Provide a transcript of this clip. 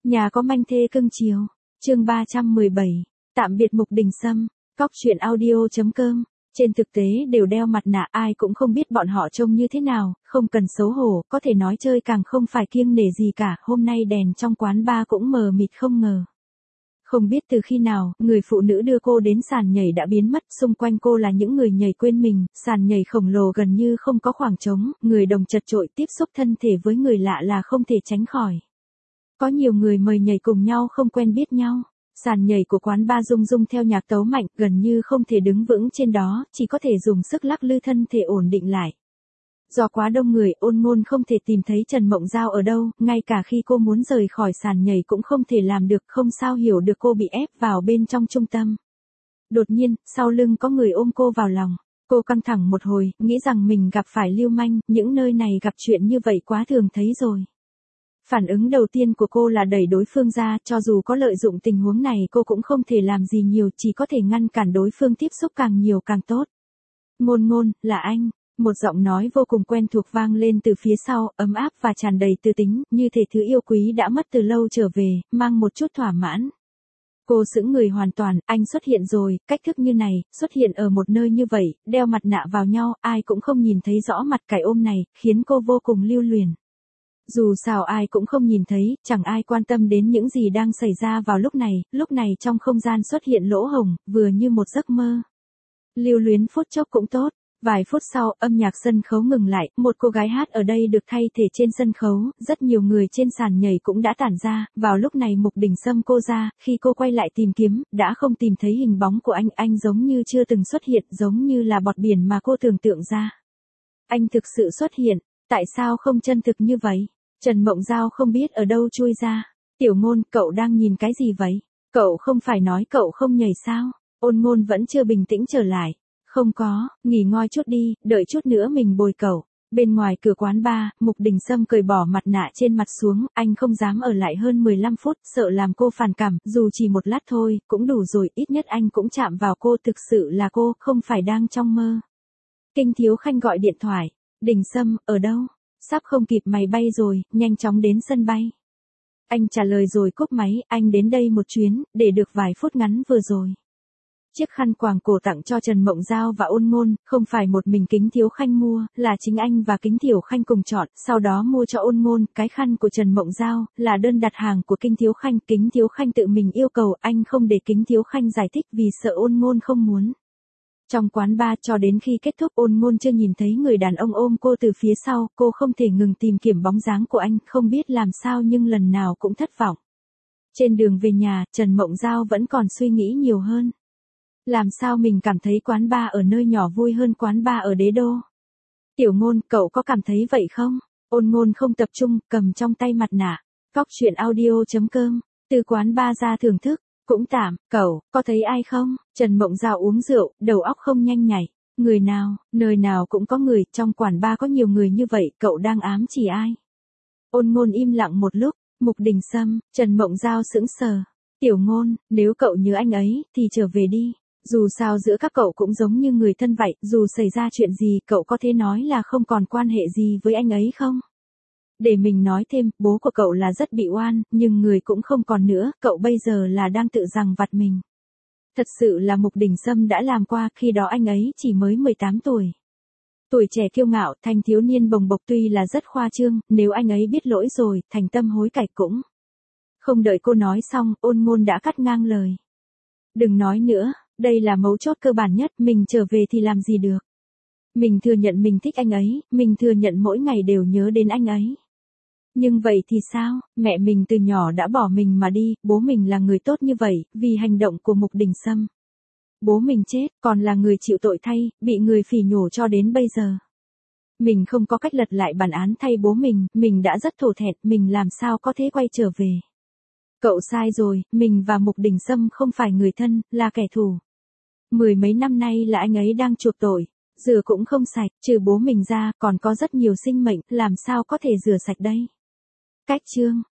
Nhà có manh thê cưng chiều. Chương 317. Tạm biệt Mục Đình Sâm. Cóc truyện audio.com. Trên thực tế đều đeo mặt nạ, ai cũng không biết bọn họ trông như thế nào, không cần xấu hổ, có thể nói chơi càng không phải kiêng nể gì cả. Hôm nay đèn trong quán bar cũng mờ mịt không ngờ. Không biết từ khi nào, người phụ nữ đưa cô đến sàn nhảy đã biến mất, xung quanh cô là những người nhảy quên mình, sàn nhảy khổng lồ gần như không có khoảng trống, người đồng chật chội tiếp xúc thân thể với người lạ là không thể tránh khỏi. Có nhiều người mời nhảy cùng nhau không quen biết nhau. Sàn nhảy của quán bar rung rung theo nhạc tấu mạnh, gần như không thể đứng vững trên đó, chỉ có thể dùng sức lắc lư thân thể ổn định lại. Do quá đông người, Ôn Ngôn không thể tìm thấy Trần Mộng Giao ở đâu, ngay cả khi cô muốn rời khỏi sàn nhảy cũng không thể làm được, không sao hiểu được cô bị ép vào bên trong trung tâm. Đột nhiên, sau lưng có người ôm cô vào lòng. Cô căng thẳng một hồi, nghĩ rằng mình gặp phải lưu manh, những nơi này gặp chuyện như vậy quá thường thấy rồi. Phản ứng đầu tiên của cô là đẩy đối phương ra, cho dù có lợi dụng tình huống này cô cũng không thể làm gì nhiều, chỉ có thể ngăn cản đối phương tiếp xúc càng nhiều càng tốt. Ngôn Ngôn, là anh. Một giọng nói vô cùng quen thuộc vang lên từ phía sau, ấm áp và tràn đầy tư tính, như thể thứ yêu quý đã mất từ lâu trở về, mang một chút thỏa mãn. Cô sững người hoàn toàn, anh xuất hiện rồi, cách thức như này, xuất hiện ở một nơi như vậy, đeo mặt nạ vào nhau, ai cũng không nhìn thấy rõ mặt cái ôm này, khiến cô vô cùng lưu luyến. Dù sao ai cũng không nhìn thấy, chẳng ai quan tâm đến những gì đang xảy ra vào lúc này trong không gian xuất hiện lỗ hổng, vừa như một giấc mơ. Lưu luyến phút chốc cũng tốt. Vài phút sau, âm nhạc sân khấu ngừng lại, một cô gái hát ở đây được thay thể trên sân khấu, rất nhiều người trên sàn nhảy cũng đã tản ra, vào lúc này Mục Đình Sâm cô ra, khi cô quay lại tìm kiếm, đã không tìm thấy hình bóng của anh giống như chưa từng xuất hiện, giống như là bọt biển mà cô tưởng tượng ra. Anh thực sự xuất hiện, tại sao không chân thực như vậy? Trần Mộng Giao không biết ở đâu chui ra. Tiểu Ngôn, cậu đang nhìn cái gì vậy? Cậu không phải nói cậu không nhảy sao? Ôn Ngôn vẫn chưa bình tĩnh trở lại. Không có, nghỉ ngơi chút đi, đợi chút nữa mình bồi cậu. Bên ngoài cửa quán bar, Mục Đình Sâm cởi bỏ mặt nạ trên mặt xuống, anh không dám ở lại hơn 15 phút, sợ làm cô phản cảm, dù chỉ một lát thôi, cũng đủ rồi, ít nhất anh cũng chạm vào cô, thực sự là cô, không phải đang trong mơ. Kinh Thiếu Khanh gọi điện thoại. Đình Sâm, ở đâu? Sắp không kịp mày bay rồi, nhanh chóng đến sân bay. Anh trả lời rồi cúp máy, anh đến đây một chuyến, để được vài phút ngắn vừa rồi. Chiếc khăn quàng cổ tặng cho Trần Mộng Giao và Ôn Ngôn, không phải một mình Kính Thiếu Khanh mua, là chính anh và Kính Thiểu Khanh cùng chọn, sau đó mua cho Ôn Ngôn. Cái khăn của Trần Mộng Giao, là đơn đặt hàng của Kính Thiếu Khanh, Kính Thiếu Khanh tự mình yêu cầu, anh không để Kính Thiếu Khanh giải thích vì sợ Ôn Ngôn không muốn. Trong quán bar cho đến khi kết thúc Ôn Ngôn chưa nhìn thấy người đàn ông ôm cô từ phía sau, cô không thể ngừng tìm kiếm bóng dáng của anh, không biết làm sao nhưng lần nào cũng thất vọng. Trên đường về nhà, Trần Mộng Giao vẫn còn suy nghĩ nhiều hơn. Làm sao mình cảm thấy quán bar ở nơi nhỏ vui hơn quán bar ở đế đô? Tiểu Ngôn, cậu có cảm thấy vậy không? Ôn Ngôn không tập trung, cầm trong tay mặt nạ. Cóc truyện audio.com. Từ quán bar ra thưởng thức. Cũng tạm, cậu, có thấy ai không? Trần Mộng Giao uống rượu, đầu óc không nhanh nhảy. Người nào, nơi nào cũng có người, trong quán bar có nhiều người như vậy, cậu đang ám chỉ ai? Ôn Ngôn im lặng một lúc, Mục Đình Sâm, Trần Mộng Giao sững sờ. Tiểu Ngôn, nếu cậu nhớ anh ấy, thì trở về đi. Dù sao giữa các cậu cũng giống như người thân vậy, dù xảy ra chuyện gì, cậu có thể nói là không còn quan hệ gì với anh ấy không? Để mình nói thêm, bố của cậu là rất bị oan, nhưng người cũng không còn nữa, cậu bây giờ là đang tự giằng vặt mình. Thật sự là Mục Đình Sâm đã làm qua, khi đó anh ấy chỉ mới 18 tuổi. Tuổi trẻ kiêu ngạo, thanh thiếu niên bồng bộc tuy là rất khoa trương, nếu anh ấy biết lỗi rồi, thành tâm hối cải cũng. Không đợi cô nói xong, Ôn Ngôn đã cắt ngang lời. Đừng nói nữa, đây là mấu chốt cơ bản nhất, mình trở về thì làm gì được. Mình thừa nhận mình thích anh ấy, mình thừa nhận mỗi ngày đều nhớ đến anh ấy. Nhưng vậy thì sao, mẹ mình từ nhỏ đã bỏ mình mà đi, bố mình là người tốt như vậy, vì hành động của Mục Đình Sâm. Bố mình chết, còn là người chịu tội thay, bị người phỉ nhổ cho đến bây giờ. Mình không có cách lật lại bản án thay bố mình đã rất thổ thẹn, mình làm sao có thể quay trở về. Cậu sai rồi, mình và Mục Đình Sâm không phải người thân, là kẻ thù. Mười mấy năm nay là anh ấy đang chuộc tội, rửa cũng không sạch, trừ bố mình ra, còn có rất nhiều sinh mệnh, làm sao có thể rửa sạch đây. Cách chương